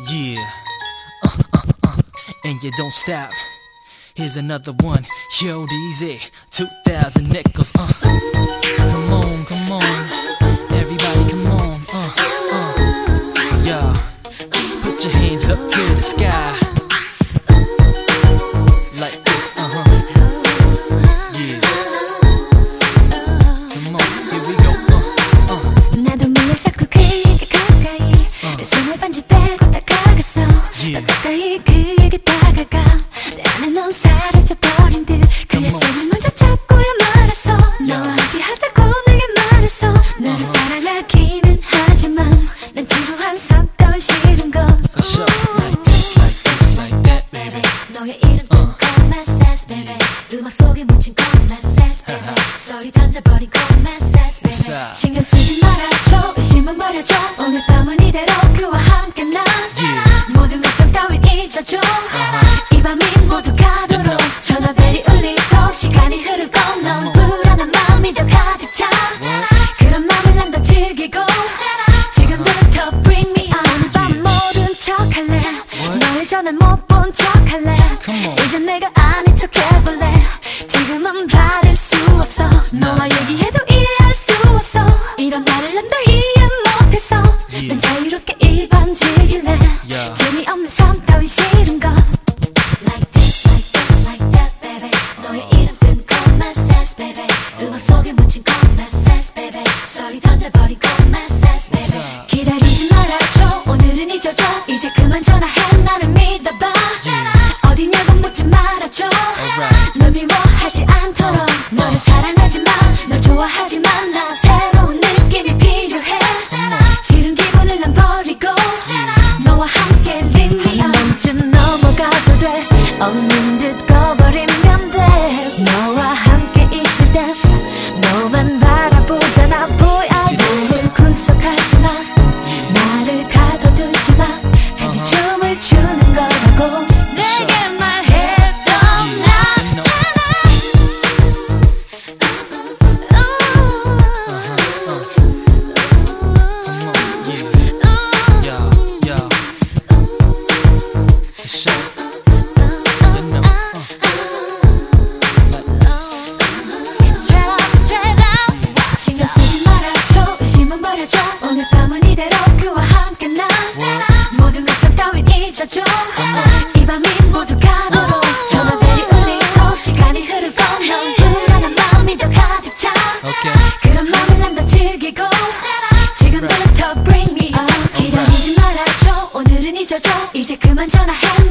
Yeah, and you don't stop. Here's another one, Yo DZ, 2000 nickels. Come on, come on, everybody, come on. Yeah, put your hands up to the sky, like this. Yeah, come on, here we go. 나도 몰래 자꾸 그에게 가까이 내 손을 반지 빼고 다가갔어. 더 가까이 그에게 다가가 내 안에 넌 사라져버린 듯 그의 손을 먼저 잡고야 말았어. 너와 함께 하자고 내게 말했어. 너를 사랑하기는 하지만 난 지루한 삶 따윈 싫은 걸. Like this, like this, like that, baby. 너의 이름 뜬 common sense, baby. 음악 속에 묻힌 common sense, baby. 소리 던져버린 common sense, baby. 신경 쓰지 말아줘, 의심은 버려줘. 오늘 밤은 이대로 그와 함께 난 모든 걱정 따윈 잊어줘. 이 밤이 모두 가도록 전화벨이 울리고 시간이 흐르고 넌 불안한 마음이 더 가득 차. 그런 맘을 난 더 즐기고 지금부터 bring me on. 오늘 밤은 모른 척할래. 너를 전에 못 본 척할래. 이제 내가 아닌 척 해볼래. 지금은 받을 수 없어. 너와 얘기해도 이해할 수 없어. 이런 나를 난 더 이해 못했어. 난 자유롭게 이 밤 즐길래. 재미없는 삶 따윈 싫은 거. Like this, like this, like that, baby. 너의 이름 뜬 common sense, baby. 음악 속에 묻힌 common sense, baby. 소리 던져버린 common sense, baby. 기다리지 말아줘, 오늘은 잊어줘. 이제 그만 전화해, 나를 믿어봐. 어디냐고 묻지 말아줘. 널 미워하지 않도록. 너를 사랑하지만 널 좋아하지만 난 새로운 느낌이 필요해. 싫은 기분을 난 버리고 너와 함께 leave me on. 한 번쯤 넘어가도 돼. 없는 듯 꺼버리면 돼. 너와 함께 있을 땐 너만 바라보잖아. Boy I 나를 구속하지마. 나를 가둬두지마. 단지 춤을 추는 거라고 내게 말했던 나잖아. 신경 쓰지 말아줘, 의심은 버려줘. 오늘 밤은 이대로 그와 함께 난 모든 걱정 따윈 잊어줘. 이 밤이 모두 가도록 전화벨이 울리고 시간이 흐르고 넌 불안한 마음이 더 가득 차. 그런 맘을 난 더 즐기고 지금부터 bring me on. 기다리지 말아줘, 오늘은 잊어줘. 이제 그만 전화해,